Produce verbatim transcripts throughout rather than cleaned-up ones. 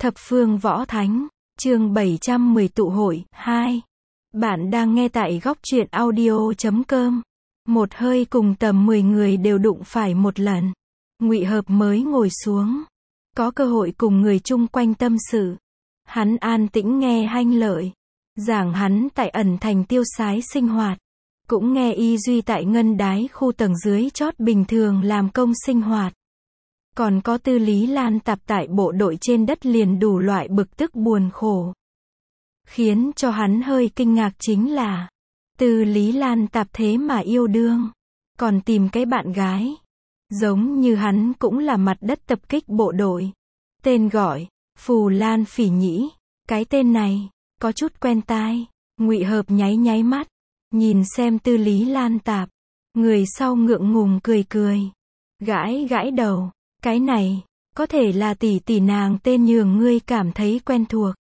Thập phương võ thánh, chương bảy trăm mười tụ hội, hai. Bạn đang nghe tại góc truyện audio chấm com. Một hơi cùng tầm mười người đều đụng phải một lần. Ngụy Hợp mới ngồi xuống. Có cơ hội cùng người chung quanh tâm sự. Hắn an tĩnh nghe Hanh Lợi. Giảng hắn tại ẩn thành tiêu sái sinh hoạt. Cũng nghe Y Duy tại ngân đái khu tầng dưới chót bình thường làm công sinh hoạt. Còn có Tư Lý Lan Tạp tại bộ đội trên đất liền đủ loại bực tức buồn khổ. Khiến cho hắn hơi kinh ngạc chính là, Tư Lý Lan Tạp thế mà yêu đương, còn tìm cái bạn gái. Giống như hắn cũng là mặt đất tập kích bộ đội. Tên gọi, Phù Lan Phỉ Nhĩ. Cái tên này, có chút quen tai. Ngụy Hợp nháy nháy mắt, nhìn xem Tư Lý Lan Tạp. Người sau ngượng ngùng cười cười. Gãi gãi đầu. Cái này, có thể là tỷ tỷ nàng tên nhường ngươi cảm thấy quen thuộc.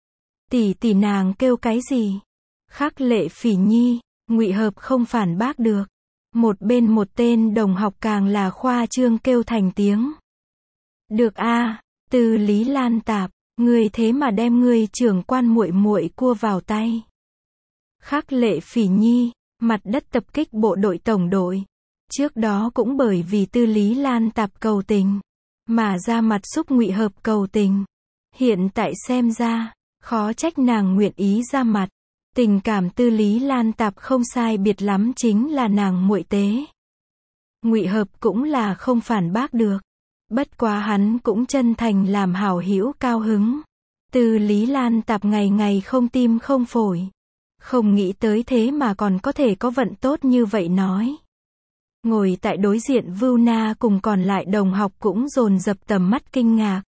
Tỷ tỷ nàng kêu cái gì? Khắc Lệ Phỉ Nhi. Ngụy Hợp không phản bác được. Một bên một tên đồng học càng là khoa trương kêu thành tiếng. Được a, Tư Lý Lan Tạp, ngươi thế mà đem ngươi trưởng quan muội muội cua vào tay. Khắc Lệ Phỉ Nhi, mặt đất tập kích bộ đội tổng đội. Trước đó cũng bởi vì Tư Lý Lan Tạp cầu tình, mà ra mặt xúc Ngụy Hợp cầu tình. Hiện tại xem ra, khó trách nàng nguyện ý ra mặt. Tình cảm Tư Lý Lan Tạp không sai biệt lắm chính là nàng muội tế. Ngụy Hợp cũng là không phản bác được. Bất quá hắn cũng chân thành làm hảo hữu cao hứng. Tư Lý Lan Tạp ngày ngày không tim không phổi. Không nghĩ tới thế mà còn có thể có vận tốt như vậy nói. Ngồi tại đối diện Vưu Na cùng còn lại đồng học cũng dồn dập tầm mắt kinh ngạc.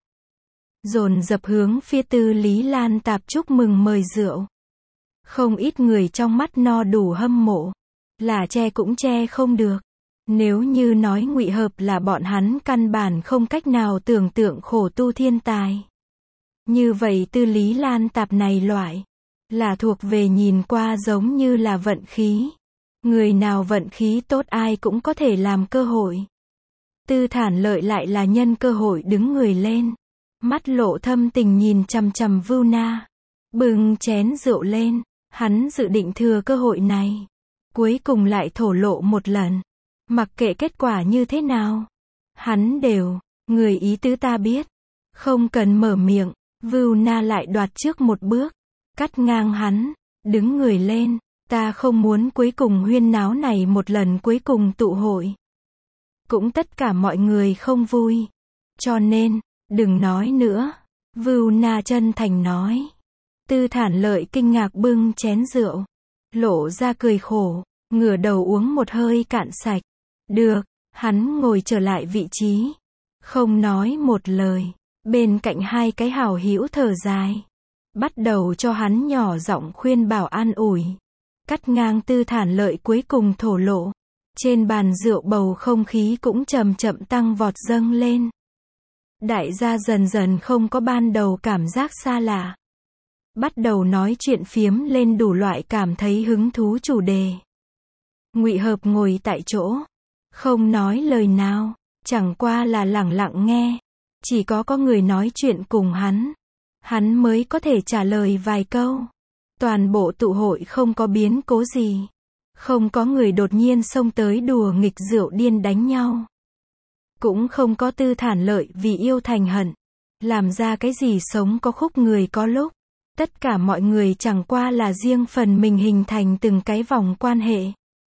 Dồn dập hướng phía Tư Lý Lan Tạp chúc mừng mời rượu. Không ít người trong mắt no đủ hâm mộ. Là che cũng che không được. Nếu như nói Ngụy Hợp là bọn hắn căn bản không cách nào tưởng tượng khổ tu thiên tài. Như vậy Tư Lý Lan Tạp này loại, là thuộc về nhìn qua giống như là vận khí. Người nào vận khí tốt ai cũng có thể làm cơ hội. Tư Thản Lợi lại là nhân cơ hội đứng người lên. Mắt lộ thâm tình nhìn chằm chằm Vưu Na. Bừng chén rượu lên. Hắn dự định thừa cơ hội này. Cuối cùng lại thổ lộ một lần. Mặc kệ kết quả như thế nào. Hắn đều, người ý tứ ta biết. Không cần mở miệng. Vưu Na lại đoạt trước một bước. Cắt ngang hắn. Đứng người lên. Ta không muốn cuối cùng huyên náo này một lần cuối cùng tụ hội. Cũng tất cả mọi người không vui. Cho nên, đừng nói nữa. Vưu Na chân thành nói. Tư Thản Lợi kinh ngạc bưng chén rượu. Lộ ra cười khổ. Ngửa đầu uống một hơi cạn sạch. Được, hắn ngồi trở lại vị trí. Không nói một lời. Bên cạnh hai cái hảo hữu thở dài. Bắt đầu cho hắn nhỏ giọng khuyên bảo an ủi. Cắt ngang Tư Thản Lợi cuối cùng thổ lộ. Trên bàn rượu bầu không khí cũng chậm chậm tăng vọt dâng lên. Đại gia dần dần không có ban đầu cảm giác xa lạ. Bắt đầu nói chuyện phiếm lên đủ loại cảm thấy hứng thú chủ đề. Ngụy Hợp ngồi tại chỗ. Không nói lời nào. Chẳng qua là lẳng lặng nghe. Chỉ có có người nói chuyện cùng hắn. Hắn mới có thể trả lời vài câu. Toàn bộ tụ hội không có biến cố gì. Không có người đột nhiên xông tới đùa nghịch rượu điên đánh nhau. Cũng không có Tư Thản Lợi vì yêu thành hận. Làm ra cái gì sống có khúc người có lúc. Tất cả mọi người chẳng qua là riêng phần mình hình thành từng cái vòng quan hệ.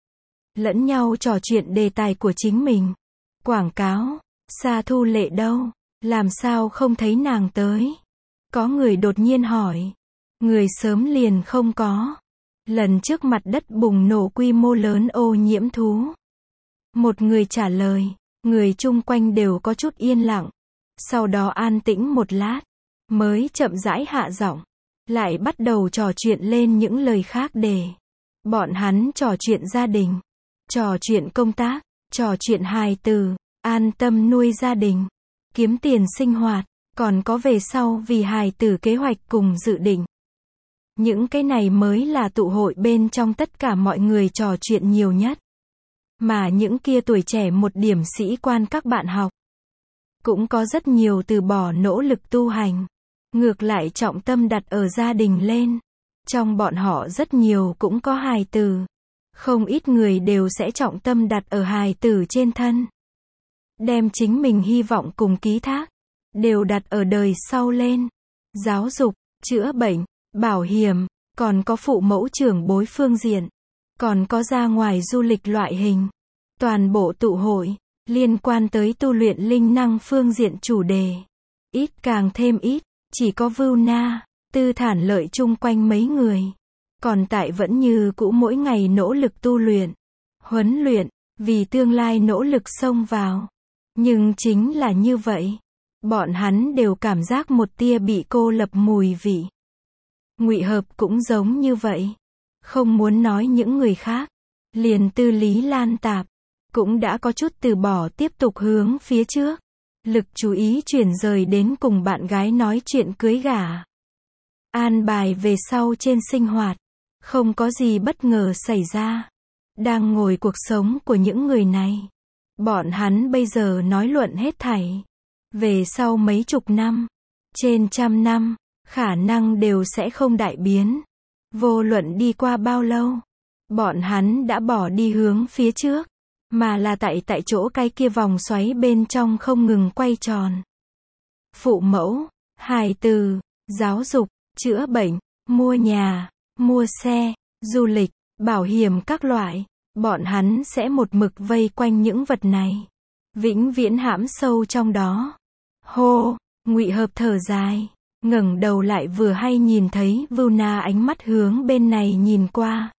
Lẫn nhau trò chuyện đề tài của chính mình. Quảng cáo, Sa Thu Lệ đâu? Làm sao không thấy nàng tới? Có người đột nhiên hỏi. Người sớm liền không có. Lần trước mặt đất bùng nổ quy mô lớn ô nhiễm thú. Một người trả lời. Người chung quanh đều có chút yên lặng. Sau đó an tĩnh một lát. Mới chậm rãi hạ giọng. Lại bắt đầu trò chuyện lên những lời khác để. Bọn hắn trò chuyện gia đình. Trò chuyện công tác. Trò chuyện hài từ. An tâm nuôi gia đình. Kiếm tiền sinh hoạt. Còn có về sau vì hài tử kế hoạch cùng dự định. Những cái này mới là tụ hội bên trong tất cả mọi người trò chuyện nhiều nhất. Mà những kia tuổi trẻ một điểm sĩ quan các bạn học. Cũng có rất nhiều từ bỏ nỗ lực tu hành. ngược lại trọng tâm đặt ở gia đình lên. Trong bọn họ rất nhiều cũng có hài tử. Không ít người đều sẽ trọng tâm đặt ở hài tử trên thân. Đem chính mình hy vọng cùng ký thác, đều đặt ở đời sau lên. Giáo dục, chữa bệnh, bảo hiểm, còn có phụ mẫu trưởng bối phương diện, còn có ra ngoài du lịch loại hình. Toàn bộ tụ hội, liên quan tới tu luyện linh năng phương diện chủ đề. Ít càng thêm ít, chỉ có Vưu Na, Tư Thản Lợi chung quanh mấy người. Còn tại vẫn như cũ mỗi ngày nỗ lực tu luyện, huấn luyện, vì tương lai nỗ lực xông vào. Nhưng chính là như vậy, bọn hắn đều cảm giác một tia bị cô lập mùi vị. Ngụy Hợp cũng giống như vậy. Không muốn nói những người khác, liền Tư Lý Lan Tạp cũng đã có chút từ bỏ tiếp tục hướng phía trước. Lực chú ý chuyển rời đến cùng bạn gái nói chuyện cưới gả. An bài về sau trên sinh hoạt, không có gì bất ngờ xảy ra. Đang ngồi cuộc sống của những người này. Bọn hắn bây giờ nói luận hết thảy. Về sau mấy chục năm, trên trăm năm, khả năng đều sẽ không đại biến. Vô luận đi qua bao lâu, bọn hắn đã bỏ đi hướng phía trước, mà là tại tại chỗ cái kia vòng xoáy bên trong không ngừng quay tròn. Phụ mẫu, hài tử, giáo dục, chữa bệnh, mua nhà, mua xe, du lịch, bảo hiểm các loại, bọn hắn sẽ một mực vây quanh những vật này, vĩnh viễn hãm sâu trong đó. Hô, Ngụy Hợp thở dài, ngẩng đầu lại vừa hay nhìn thấy Vưu Na ánh mắt hướng bên này nhìn qua.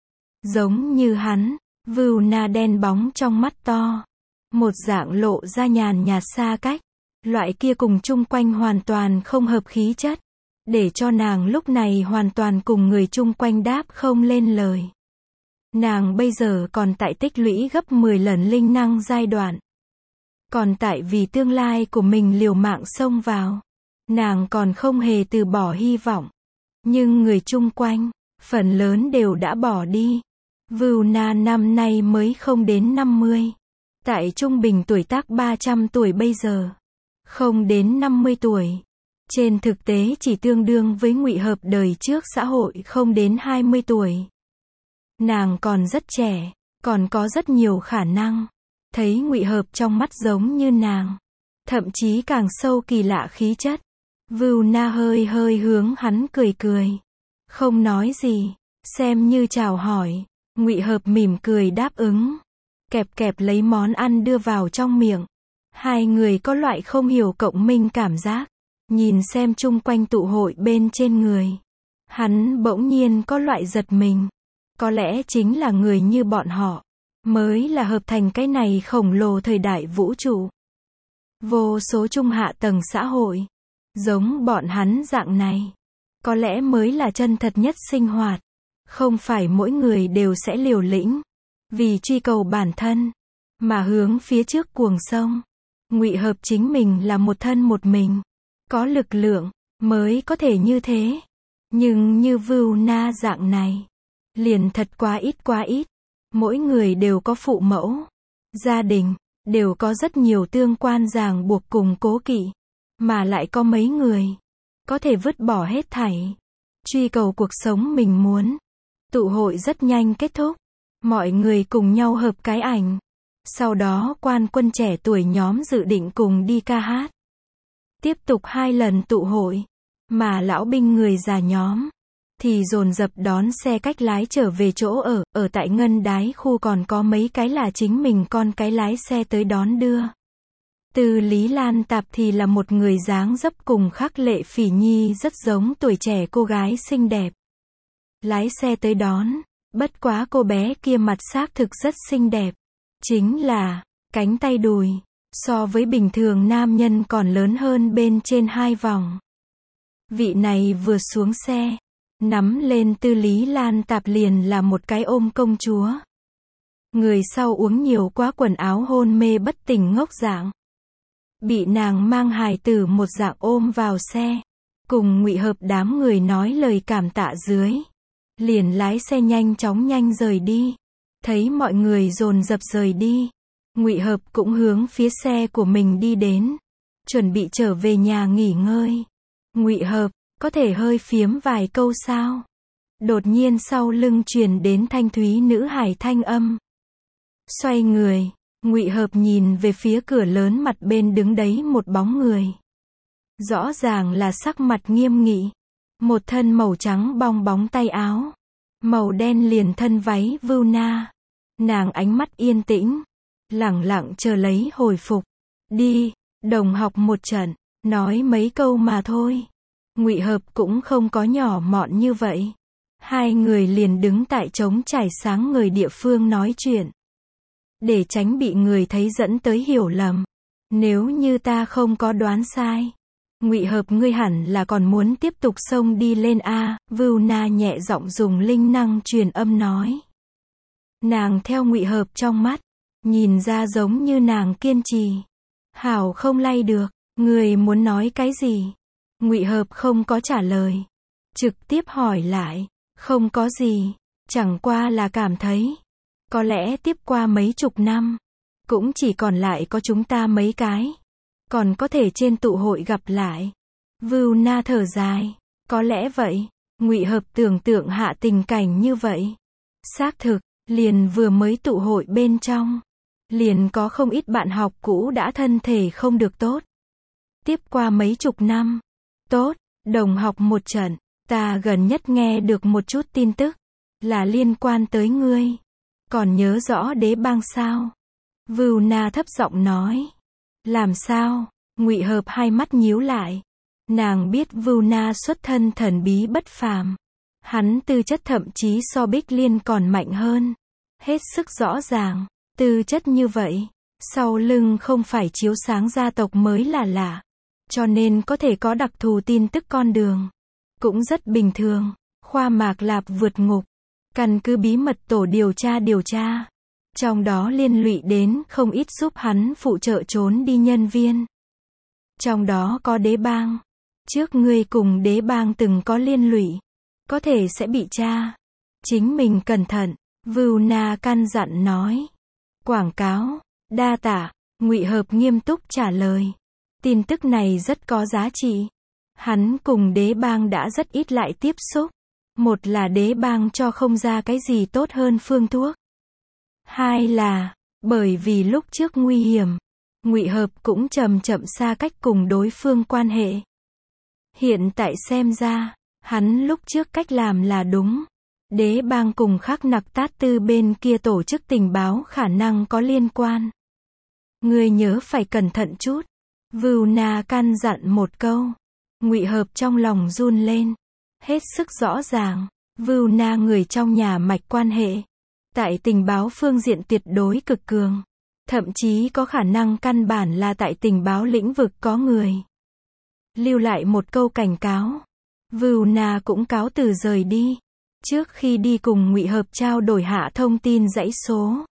Giống như hắn, Vưu Na đen bóng trong mắt to, một dạng lộ ra nhàn nhạt xa cách, loại kia cùng chung quanh hoàn toàn không hợp khí chất, để cho nàng lúc này hoàn toàn cùng người chung quanh đáp không lên lời. Nàng bây giờ còn tại tích lũy gấp mười lần linh năng giai đoạn, còn tại vì tương lai của mình liều mạng xông vào. Nàng còn không hề từ bỏ hy vọng, nhưng người chung quanh, phần lớn đều đã bỏ đi. Vưu Na năm nay mới không đến năm mươi. Tại trung bình tuổi tác ba trăm tuổi bây giờ. Không đến năm mươi tuổi. Trên thực tế chỉ tương đương với Ngụy Hợp đời trước xã hội không đến hai mươi tuổi. Nàng còn rất trẻ, còn có rất nhiều khả năng. Thấy Ngụy Hợp trong mắt giống như nàng, thậm chí càng sâu kỳ lạ khí chất. Vưu Na hơi hơi hướng hắn cười cười, không nói gì, xem như chào hỏi. Ngụy Hợp mỉm cười đáp ứng, kẹp kẹp lấy món ăn đưa vào trong miệng. Hai người có loại không hiểu cộng minh cảm giác, nhìn xem chung quanh tụ hội bên trên người. Hắn bỗng nhiên có loại giật mình, có lẽ chính là người như bọn họ, mới là hợp thành cái này khổng lồ thời đại vũ trụ. Vô số trung hạ tầng xã hội, giống bọn hắn dạng này, có lẽ mới là chân thật nhất sinh hoạt. Không phải mỗi người đều sẽ liều lĩnh, vì truy cầu bản thân, mà hướng phía trước cuồng sông. Ngụy Hợp chính mình là một thân một mình, có lực lượng, mới có thể như thế. Nhưng như Vưu Na dạng này, liền thật quá ít quá ít. Mỗi người đều có phụ mẫu, gia đình, đều có rất nhiều tương quan ràng buộc cùng cố kỵ. Mà lại có mấy người, có thể vứt bỏ hết thảy, truy cầu cuộc sống mình muốn. Tụ hội rất nhanh kết thúc. Mọi người cùng nhau hợp cái ảnh. Sau đó quan quân trẻ tuổi nhóm dự định cùng đi ca hát. Tiếp tục hai lần tụ hội. Mà lão binh người già nhóm thì dồn dập đón xe cách lái trở về chỗ ở. Ở tại Ngân Đái khu còn có mấy cái là chính mình con cái lái xe tới đón đưa. Tư Lý Lan Tạp thì là một người dáng dấp cùng Khắc Lệ Phỉ Nhi rất giống tuổi trẻ cô gái xinh đẹp. Lái xe tới đón, bất quá cô bé kia mặt xác thực rất xinh đẹp. Chính là, cánh tay đùi, so với bình thường nam nhân còn lớn hơn bên trên hai vòng. Vị này vừa xuống xe, nắm lên Tư Lý Lan Tạp liền là một cái ôm công chúa. Người sau uống nhiều quá quần áo hôn mê bất tỉnh ngốc dạng. Bị nàng mang hài tử một dạng ôm vào xe. Cùng Ngụy Hợp đám người nói lời cảm tạ dưới. Liền lái xe nhanh chóng nhanh rời đi. Thấy mọi người dồn dập rời đi, Ngụy Hợp cũng hướng phía xe của mình đi đến, chuẩn bị trở về nhà nghỉ ngơi. Ngụy Hợp, có thể hơi phiếm vài câu sao? Đột nhiên sau lưng truyền đến thanh thúy nữ hài thanh âm. Xoay người, Ngụy Hợp nhìn về phía cửa lớn, mặt bên đứng đấy một bóng người. Rõ ràng là sắc mặt nghiêm nghị. Một thân màu trắng bong bóng tay áo. Màu đen liền thân váy vưu na. Nàng ánh mắt yên tĩnh. Lẳng lặng chờ lấy hồi phục. Đi, đồng học một trận. Nói mấy câu mà thôi. Ngụy Hợp cũng không có nhỏ mọn như vậy. Hai người liền đứng tại trống trải sáng người địa phương nói chuyện. Để tránh bị người thấy dẫn tới hiểu lầm. Nếu như ta không có đoán sai. Ngụy Hợp, ngươi hẳn là còn muốn tiếp tục xông đi lên a, Vưu Na nhẹ giọng dùng linh năng truyền âm nói. Nàng theo Ngụy Hợp trong mắt, nhìn ra giống như nàng kiên trì. Hảo không lay được, người muốn nói cái gì? Ngụy Hợp không có trả lời. Trực tiếp hỏi lại, không có gì, chẳng qua là cảm thấy. Có lẽ tiếp qua mấy chục năm, cũng chỉ còn lại có chúng ta mấy cái. Còn có thể trên tụ hội gặp lại. Vưu Na thở dài. Có lẽ vậy. Ngụy Hợp tưởng tượng hạ tình cảnh như vậy. Xác thực, liền vừa mới tụ hội bên trong. Liền có không ít bạn học cũ đã thân thể không được tốt. Tiếp qua mấy chục năm. Tốt, đồng học một trận. Ta gần nhất nghe được một chút tin tức. Là liên quan tới ngươi. Còn nhớ rõ đế bang sao? Vưu Na thấp giọng nói. Làm sao? Ngụy Hợp hai mắt nhíu lại. Nàng biết Vưu Na xuất thân thần bí bất phàm. Hắn tư chất thậm chí so Bích Liên còn mạnh hơn. Hết sức rõ ràng. Tư chất như vậy. Sau lưng không phải chiếu sáng gia tộc mới là lạ. Cho nên có thể có đặc thù tin tức con đường. Cũng rất bình thường. Khoa Mạc Lạp vượt ngục. Căn cứ bí mật tổ điều tra điều tra. Trong đó liên lụy đến không ít giúp hắn phụ trợ trốn đi nhân viên. Trong đó có đế bang. Trước ngươi cùng đế bang từng có liên lụy. Có thể sẽ bị tra. Chính mình cẩn thận. Vưu Na căn dặn nói. Quảng cáo. Đa tạ. Ngụy Hợp nghiêm túc trả lời. Tin tức này rất có giá trị. Hắn cùng đế bang đã rất ít lại tiếp xúc. Một là đế bang cho không ra cái gì tốt hơn phương thuốc. Hai là, bởi vì lúc trước nguy hiểm, Ngụy Hợp cũng chậm chậm xa cách cùng đối phương quan hệ. Hiện tại xem ra, hắn lúc trước cách làm là đúng. Đế bang cùng Khắc Nặc Tát Tư bên kia tổ chức tình báo khả năng có liên quan. Ngươi nhớ phải cẩn thận chút. Vưu Na căn dặn một câu. Ngụy Hợp trong lòng run lên. Hết sức rõ ràng, Vưu Na người trong nhà mạch quan hệ. Tại tình báo phương diện tuyệt đối cực cường. Thậm chí có khả năng căn bản là tại tình báo lĩnh vực có người. Lưu lại một câu cảnh cáo. Vưu Na cũng cáo từ rời đi. Trước khi đi cùng Ngụy Hợp trao đổi hạ thông tin dãy số.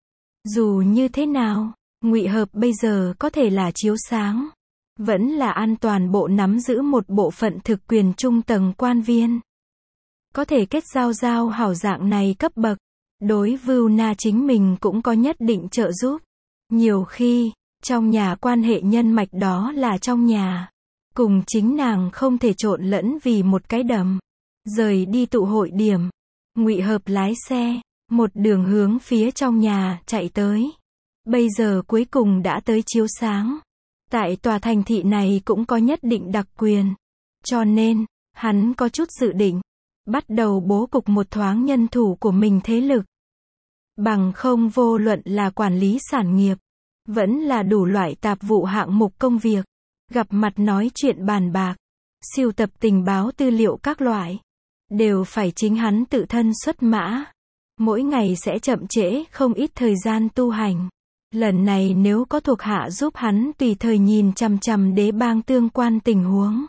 Dù như thế nào, Ngụy Hợp bây giờ có thể là chiếu sáng. Vẫn là an toàn bộ nắm giữ một bộ phận thực quyền trung tầng quan viên. Có thể kết giao giao hảo dạng này cấp bậc. Đối Vưu Na chính mình cũng có nhất định trợ giúp. Nhiều khi, trong nhà quan hệ nhân mạch đó là trong nhà. Cùng chính nàng không thể trộn lẫn vì một cái đầm. Rời đi tụ hội điểm. Ngụy Hợp lái xe, một đường hướng phía trong nhà chạy tới. Bây giờ cuối cùng đã tới chiếu sáng. Tại tòa thành thị này cũng có nhất định đặc quyền. Cho nên, hắn có chút dự định. Bắt đầu bố cục một thoáng nhân thủ của mình thế lực. Bằng không vô luận là quản lý sản nghiệp. Vẫn là đủ loại tạp vụ hạng mục công việc. Gặp mặt nói chuyện bàn bạc. Sưu tập tình báo tư liệu các loại. Đều phải chính hắn tự thân xuất mã. Mỗi ngày sẽ chậm trễ không ít thời gian tu hành. Lần này nếu có thuộc hạ giúp hắn tùy thời nhìn chằm chằm đế bang tương quan tình huống.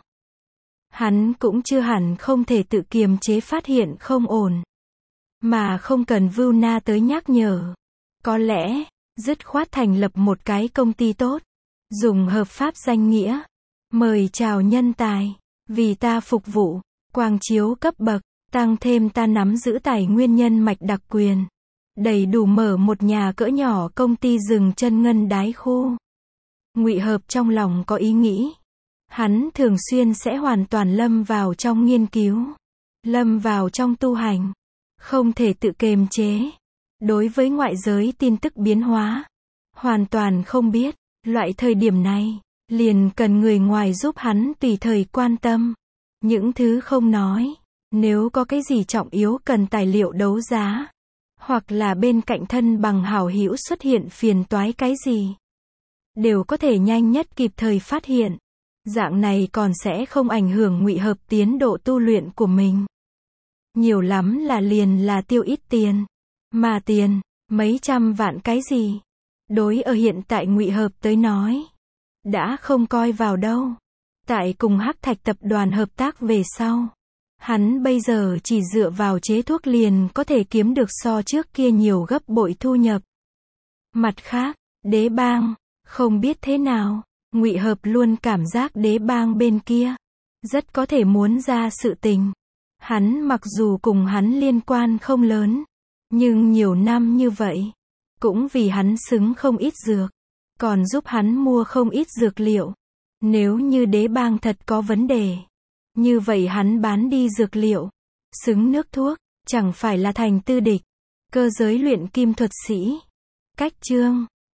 Hắn cũng chưa hẳn không thể tự kiềm chế phát hiện không ổn. Mà không cần Vưu Na tới nhắc nhở. Có lẽ, dứt khoát thành lập một cái công ty tốt. Dùng hợp pháp danh nghĩa. Mời chào nhân tài. Vì ta phục vụ. Quang chiếu cấp bậc. Tăng thêm ta nắm giữ tài nguyên nhân mạch đặc quyền. Đầy đủ mở một nhà cỡ nhỏ công ty dừng chân ngân đái khu. Ngụy Hợp trong lòng có ý nghĩ. Hắn thường xuyên sẽ hoàn toàn lâm vào trong nghiên cứu, lâm vào trong tu hành, không thể tự kiềm chế. Đối với ngoại giới tin tức biến hóa, hoàn toàn không biết, loại thời điểm này, liền cần người ngoài giúp hắn tùy thời quan tâm. Những thứ không nói, nếu có cái gì trọng yếu cần tài liệu đấu giá, hoặc là bên cạnh thân bằng hảo hữu xuất hiện phiền toái cái gì, đều có thể nhanh nhất kịp thời phát hiện. Dạng này còn sẽ không ảnh hưởng Ngụy Hợp tiến độ tu luyện của mình. Nhiều lắm là liền là tiêu ít tiền. Mà tiền, mấy trăm vạn cái gì? Đối ở hiện tại Ngụy Hợp tới nói, đã không coi vào đâu. Tại cùng Hắc Thạch tập đoàn hợp tác về sau, hắn bây giờ chỉ dựa vào chế thuốc liền có thể kiếm được so trước kia nhiều gấp bội thu nhập. Mặt khác, Đế Bang, không biết thế nào, Ngụy Hợp luôn cảm giác Đế Bang bên kia rất có thể muốn ra sự tình. Hắn mặc dù cùng hắn liên quan không lớn, nhưng nhiều năm như vậy, cũng vì hắn xứng không ít dược, còn giúp hắn mua không ít dược liệu. Nếu như Đế Bang thật có vấn đề, như vậy hắn bán đi dược liệu, xứng nước thuốc, chẳng phải là thành tư địch. Cơ giới luyện kim thuật sĩ. Cách chương